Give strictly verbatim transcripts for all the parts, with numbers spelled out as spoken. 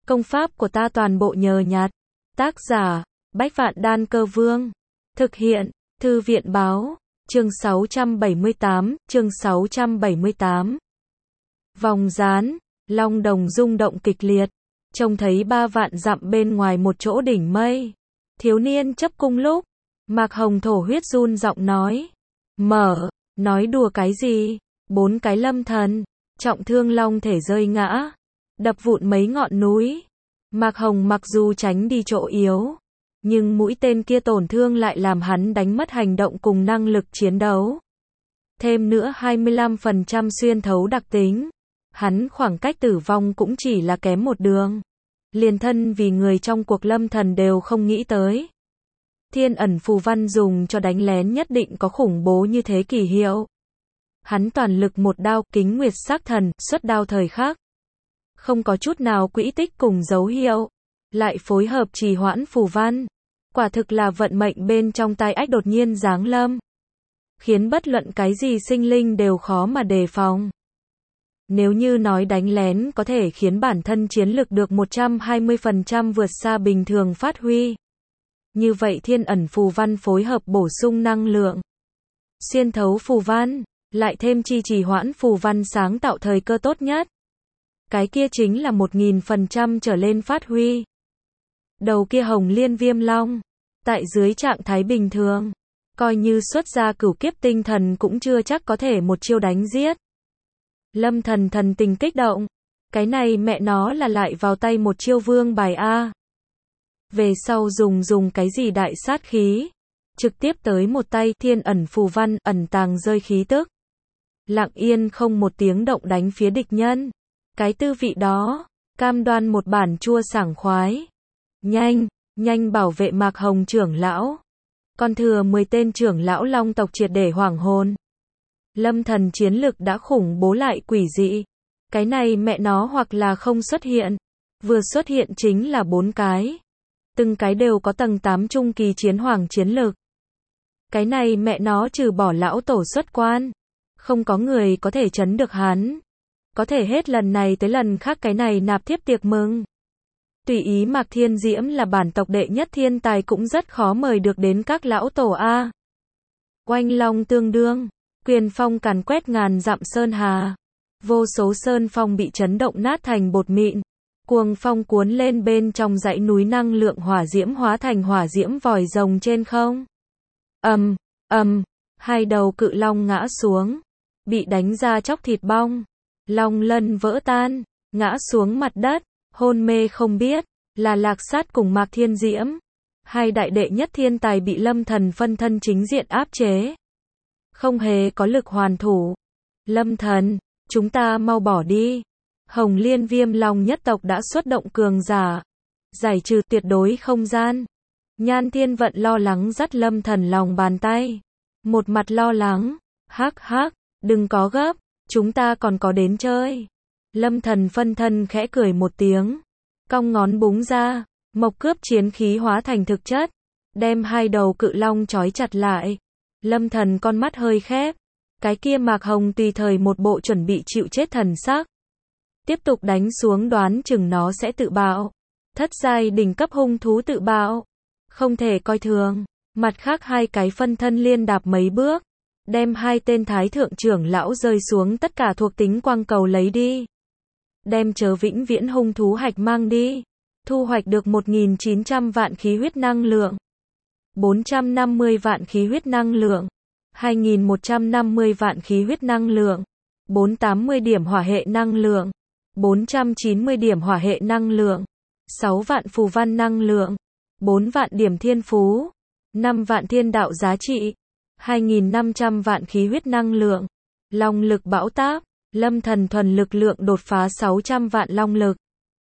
Công pháp của ta toàn bộ nhờ nhặt. Tác giả, Bách Vạn Đan Cơ Vương. Thực hiện, Thư viện Báo. Chương sáu trăm bảy mươi tám, chương sáu trăm bảy mươi tám. Vòng dán, long đồng rung động kịch liệt. Trông thấy ba vạn dặm bên ngoài một chỗ đỉnh mây. Thiếu niên chấp cung lúc. Mạc Hồng thổ huyết run giọng nói. Mở, nói đùa cái gì? Bốn cái lâm thần, trọng thương long thể rơi ngã. Đập vụn mấy ngọn núi. Mạc Hồng mặc dù tránh đi chỗ yếu. Nhưng mũi tên kia tổn thương lại làm hắn đánh mất hành động cùng năng lực chiến đấu. Thêm nữa hai mươi lăm phần trăm xuyên thấu đặc tính. Hắn khoảng cách tử vong cũng chỉ là kém một đường. Liền thân vì người trong cuộc lâm thần đều không nghĩ tới. Thiên ẩn phù văn dùng cho đánh lén nhất định có khủng bố như thế kỳ hiệu. Hắn toàn lực một đao, kính nguyệt sắc thần, xuất đao thời khắc. Không có chút nào quỹ tích cùng dấu hiệu. Lại phối hợp trì hoãn phù văn. Quả thực là vận mệnh bên trong tai ách đột nhiên giáng lâm. Khiến bất luận cái gì sinh linh đều khó mà đề phòng. Nếu như nói đánh lén có thể khiến bản thân chiến lực được một trăm hai mươi phần trăm vượt xa bình thường phát huy. Như vậy thiên ẩn phù văn phối hợp bổ sung năng lượng. Xuyên thấu phù văn, lại thêm chi trì hoãn phù văn sáng tạo thời cơ tốt nhất. Cái kia chính là một nghìn phần trăm trở lên phát huy. Đầu kia hồng liên viêm long, tại dưới trạng thái bình thường, coi như xuất ra cửu kiếp tinh thần cũng chưa chắc có thể một chiêu đánh giết. Lâm thần thần tình kích động, cái này mẹ nó là lại vào tay một chiêu vương bài A. Về sau dùng dùng cái gì đại sát khí, trực tiếp tới một tay thiên ẩn phù văn ẩn tàng rơi khí tức. Lặng yên không một tiếng động đánh phía địch nhân. Cái tư vị đó, cam đoan một bản chua sảng khoái. Nhanh, nhanh bảo vệ Mạc Hồng trưởng lão. Còn thừa mười tên trưởng lão long tộc triệt để hoảng hồn. Lâm thần chiến lực đã khủng bố lại quỷ dị. Cái này mẹ nó hoặc là không xuất hiện. Vừa xuất hiện chính là bốn cái. Từng cái đều có tầng tám trung kỳ chiến hoàng chiến lực. Cái này mẹ nó trừ bỏ lão tổ xuất quan. Không có người có thể chấn được hắn. Có thể hết lần này tới lần khác cái này nạp thiếp tiệc mừng. Tùy ý Mạc Thiên Diễm là bản tộc đệ nhất thiên tài cũng rất khó mời được đến các lão tổ A. Oanh long tương đương, quyền phong càn quét ngàn dặm sơn hà. Vô số sơn phong bị chấn động nát thành bột mịn. Cuồng phong cuốn lên bên trong dãy núi năng lượng hỏa diễm hóa thành hỏa diễm vòi rồng trên không. Ầm, ầm, hai đầu cự long ngã xuống, bị đánh ra chóc thịt bong. Long lân vỡ tan, ngã xuống mặt đất, hôn mê không biết, là Lạc Sát cùng Mạc Thiên Diễm. Hai đại đệ nhất thiên tài bị lâm thần phân thân chính diện áp chế. Không hề có lực hoàn thủ. Lâm thần, chúng ta mau bỏ đi. Hồng Liên Viêm Long nhất tộc đã xuất động cường giả. Giải trừ tuyệt đối không gian. Nhan Thiên Vận lo lắng dắt lâm thần lòng bàn tay. Một mặt lo lắng, hắc hắc, đừng có gấp. Chúng ta còn có đến chơi. Lâm thần phân thân khẽ cười một tiếng. Cong ngón búng ra. Mộc cướp chiến khí hóa thành thực chất. Đem hai đầu cự long trói chặt lại. Lâm thần con mắt hơi khép. Cái kia Mạc Hồng tùy thời một bộ chuẩn bị chịu chết thần sắc. Tiếp tục đánh xuống đoán chừng nó sẽ tự bạo. Thất giai đỉnh cấp hung thú tự bạo. Không thể coi thường. Mặt khác hai cái phân thân liên đạp mấy bước. Đem hai tên thái thượng trưởng lão rơi xuống tất cả thuộc tính quang cầu lấy đi. Đem chớ vĩnh viễn hung thú hạch mang đi. Thu hoạch được một nghìn chín trăm vạn khí huyết năng lượng. bốn trăm năm mươi vạn khí huyết năng lượng. hai nghìn một trăm năm mươi vạn khí huyết năng lượng. bốn trăm tám mươi điểm hỏa hệ năng lượng. bốn trăm chín mươi điểm hỏa hệ năng lượng. sáu vạn phù văn năng lượng. bốn vạn điểm thiên phú. năm vạn thiên đạo giá trị. hai nghìn năm trăm vạn khí huyết năng lượng. Long lực bão táp, lâm thần thuần lực lượng đột phá sáu trăm vạn long lực.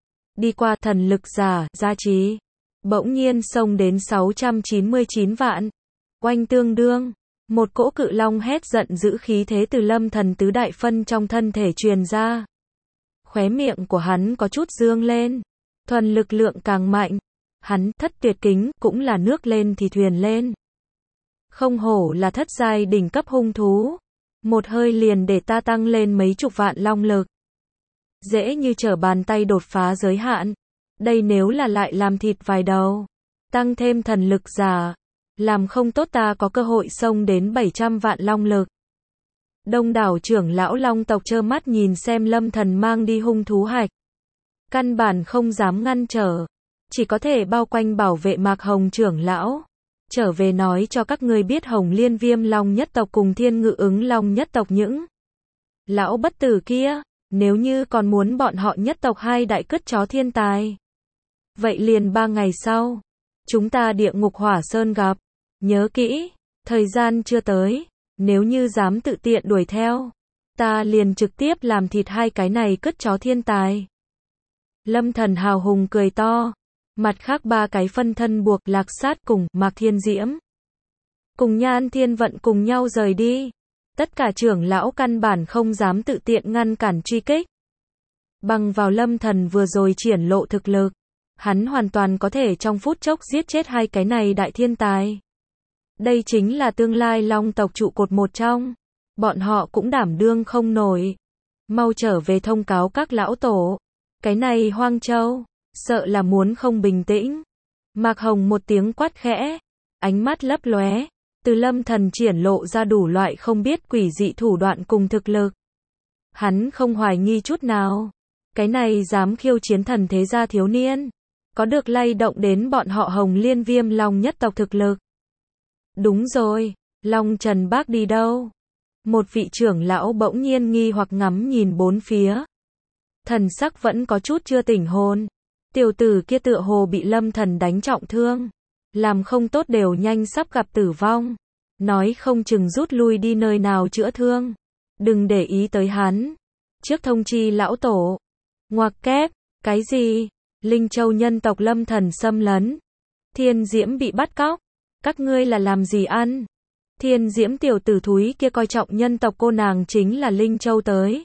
Đi qua thần lực giả, gia trí. Bỗng nhiên xông đến sáu trăm chín mươi chín vạn. Oanh tương đương, một cỗ cự long hét giận dữ khí thế từ lâm thần tứ đại phân trong thân thể truyền ra. Khóe miệng của hắn có chút dương lên. Thuần lực lượng càng mạnh. Hắn, thất tuyệt kính, cũng là nước lên thì thuyền lên. Không hổ là thất giai đỉnh cấp hung thú. Một hơi liền để ta tăng lên mấy chục vạn long lực. Dễ như trở bàn tay đột phá giới hạn. Đây nếu là lại làm thịt vài đầu, tăng thêm thần lực giả, làm không tốt ta có cơ hội xông đến bảy trăm vạn long lực. Đông đảo trưởng lão long tộc trơ mắt nhìn xem Lâm Thần mang đi hung thú hạch. Căn bản không dám ngăn trở, chỉ có thể bao quanh bảo vệ Mạc Hồng trưởng lão. Trở về nói cho các ngươi biết Hồng Liên Viêm Long nhất tộc cùng Thiên Ngự Ứng Long nhất tộc những lão bất tử kia, nếu như còn muốn bọn họ nhất tộc hai đại cứt chó thiên tài. Vậy liền ba ngày sau, chúng ta địa ngục hỏa sơn gặp, nhớ kỹ, thời gian chưa tới, nếu như dám tự tiện đuổi theo, ta liền trực tiếp làm thịt hai cái này cứt chó thiên tài. Lâm Thần hào hùng cười to, mặt khác ba cái phân thân buộc Lạc Sát cùng Mạc Thiên Diễm, cùng Nhan Thiên Vận cùng nhau rời đi. Tất cả trưởng lão căn bản không dám tự tiện ngăn cản truy kích. Bằng vào Lâm Thần vừa rồi triển lộ thực lực, hắn hoàn toàn có thể trong phút chốc giết chết hai cái này đại thiên tài. Đây chính là tương lai long tộc trụ cột một trong. Bọn họ cũng đảm đương không nổi. Mau trở về thông cáo các lão tổ. Cái này Hoang Châu, sợ là muốn không bình tĩnh. Mạc Hồng một tiếng quát khẽ, ánh mắt lấp lóe, từ Lâm Thần triển lộ ra đủ loại không biết quỷ dị thủ đoạn cùng thực lực. Hắn không hoài nghi chút nào, cái này dám khiêu chiến thần thế gia thiếu niên, có được lay động đến bọn họ Hồng Liên Viêm Long nhất tộc thực lực. Đúng rồi, Long Trần bác đi đâu? Một vị trưởng lão bỗng nhiên nghi hoặc ngắm nhìn bốn phía. Thần sắc vẫn có chút chưa tỉnh hồn. Tiểu tử kia tựa hồ bị Lâm Thần đánh trọng thương, làm không tốt đều nhanh sắp gặp tử vong. Nói không chừng rút lui đi nơi nào chữa thương. Đừng để ý tới hắn. Trước thông chi lão tổ. Ngoặc kép, cái gì? Linh Châu nhân tộc Lâm Thần xâm lấn. Thiên Diễm bị bắt cóc. Các ngươi là làm gì ăn? Thiên Diễm tiểu tử thúi kia coi trọng nhân tộc cô nàng chính là Linh Châu tới.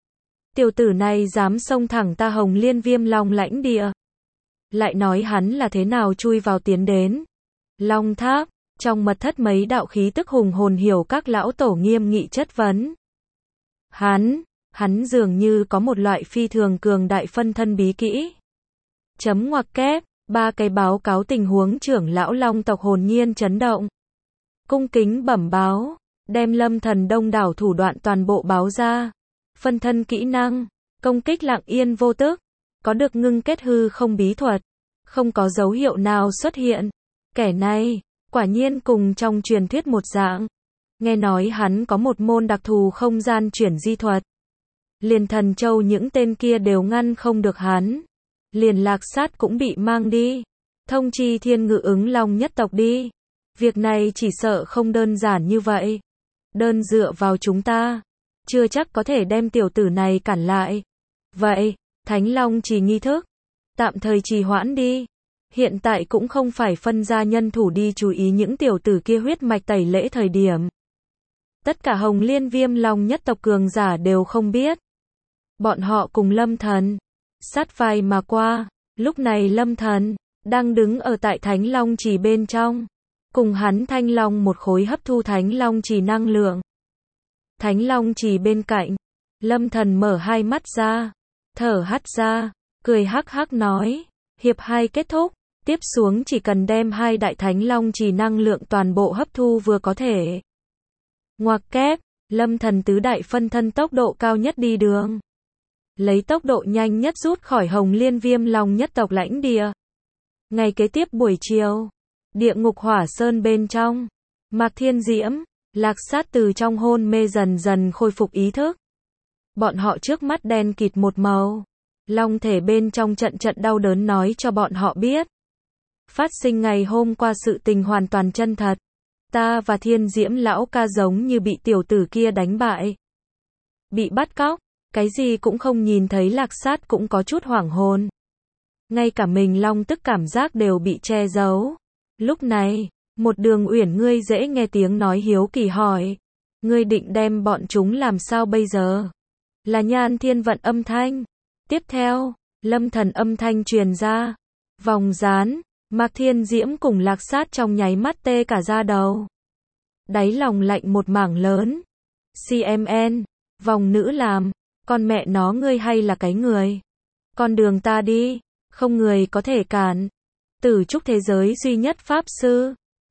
Tiểu tử này dám xông thẳng ta Hồng Liên Viêm Long lãnh địa. Lại nói hắn là thế nào chui vào tiến đến. Long Tháp, trong mật thất mấy đạo khí tức hùng hồn hiểu các lão tổ nghiêm nghị chất vấn. Hắn, hắn dường như có một loại phi thường cường đại phân thân bí kỹ. Chấm ngoặc kép, ba cái báo cáo tình huống trưởng lão Long tộc hồn nhiên chấn động. Cung kính bẩm báo, đem Lâm Thần đông đảo thủ đoạn toàn bộ báo ra. Phân thân kỹ năng, công kích lặng yên vô tức, có được ngưng kết hư không bí thuật, không có dấu hiệu nào xuất hiện. Kẻ này, quả nhiên cùng trong truyền thuyết một dạng. Nghe nói hắn có một môn đặc thù không gian chuyển di thuật. Liền Thần Châu những tên kia đều ngăn không được hắn. Liền Lạc Sát cũng bị mang đi. Thông chi Thiên Ngự Ứng Long nhất tộc đi. Việc này chỉ sợ không đơn giản như vậy. Đơn dựa vào chúng ta, chưa chắc có thể đem tiểu tử này cản lại. Vậy, Thánh Long chỉ nghi thức, tạm thời trì hoãn đi. Hiện tại cũng không phải phân ra nhân thủ đi chú ý những tiểu tử kia huyết mạch tẩy lễ thời điểm. Tất cả Hồng Liên Viêm Long nhất tộc cường giả đều không biết. Bọn họ cùng Lâm Thần sát vai mà qua. Lúc này Lâm Thần đang đứng ở tại Thánh Long chỉ bên trong, cùng hắn Thanh Long một khối hấp thu Thánh Long chỉ năng lượng. Thánh Long chỉ bên cạnh, Lâm Thần mở hai mắt ra, thở hắt ra, cười hắc hắc nói, hiệp hai kết thúc, tiếp xuống chỉ cần đem hai đại Thánh Long chỉ năng lượng toàn bộ hấp thu vừa có thể. Ngoặc kép, Lâm Thần tứ đại phân thân tốc độ cao nhất đi đường. Lấy tốc độ nhanh nhất rút khỏi Hồng Liên Viêm Long nhất tộc lãnh địa. Ngày kế tiếp buổi chiều, địa ngục hỏa sơn bên trong, Mạc Thiên Diễm, Lạc Sát từ trong hôn mê dần dần khôi phục ý thức. Bọn họ trước mắt đen kịt một màu. Long thể bên trong trận trận đau đớn nói cho bọn họ biết. Phát sinh ngày hôm qua sự tình hoàn toàn chân thật. Ta và Thiên Diễm lão ca giống như bị tiểu tử kia đánh bại. Bị bắt cóc, cái gì cũng không nhìn thấy. Lạc Sát cũng có chút hoảng hồn. Ngay cả mình long tức cảm giác đều bị che giấu. Lúc này, một Đường Uyển ngươi dễ nghe tiếng nói hiếu kỳ hỏi. Ngươi định đem bọn chúng làm sao bây giờ? Là Nhan Thiên Vận âm thanh. Tiếp theo, Lâm Thần âm thanh truyền ra. Vòng dán, Mạc Thiên Diễm cùng Lạc Sát trong nháy mắt tê cả da đầu. Đáy lòng lạnh một mảng lớn. xê em en, vòng nữ làm, con mẹ nó ngươi hay là cái người? Con đường ta đi, không người có thể cản. Tử trúc thế giới duy nhất Pháp Sư.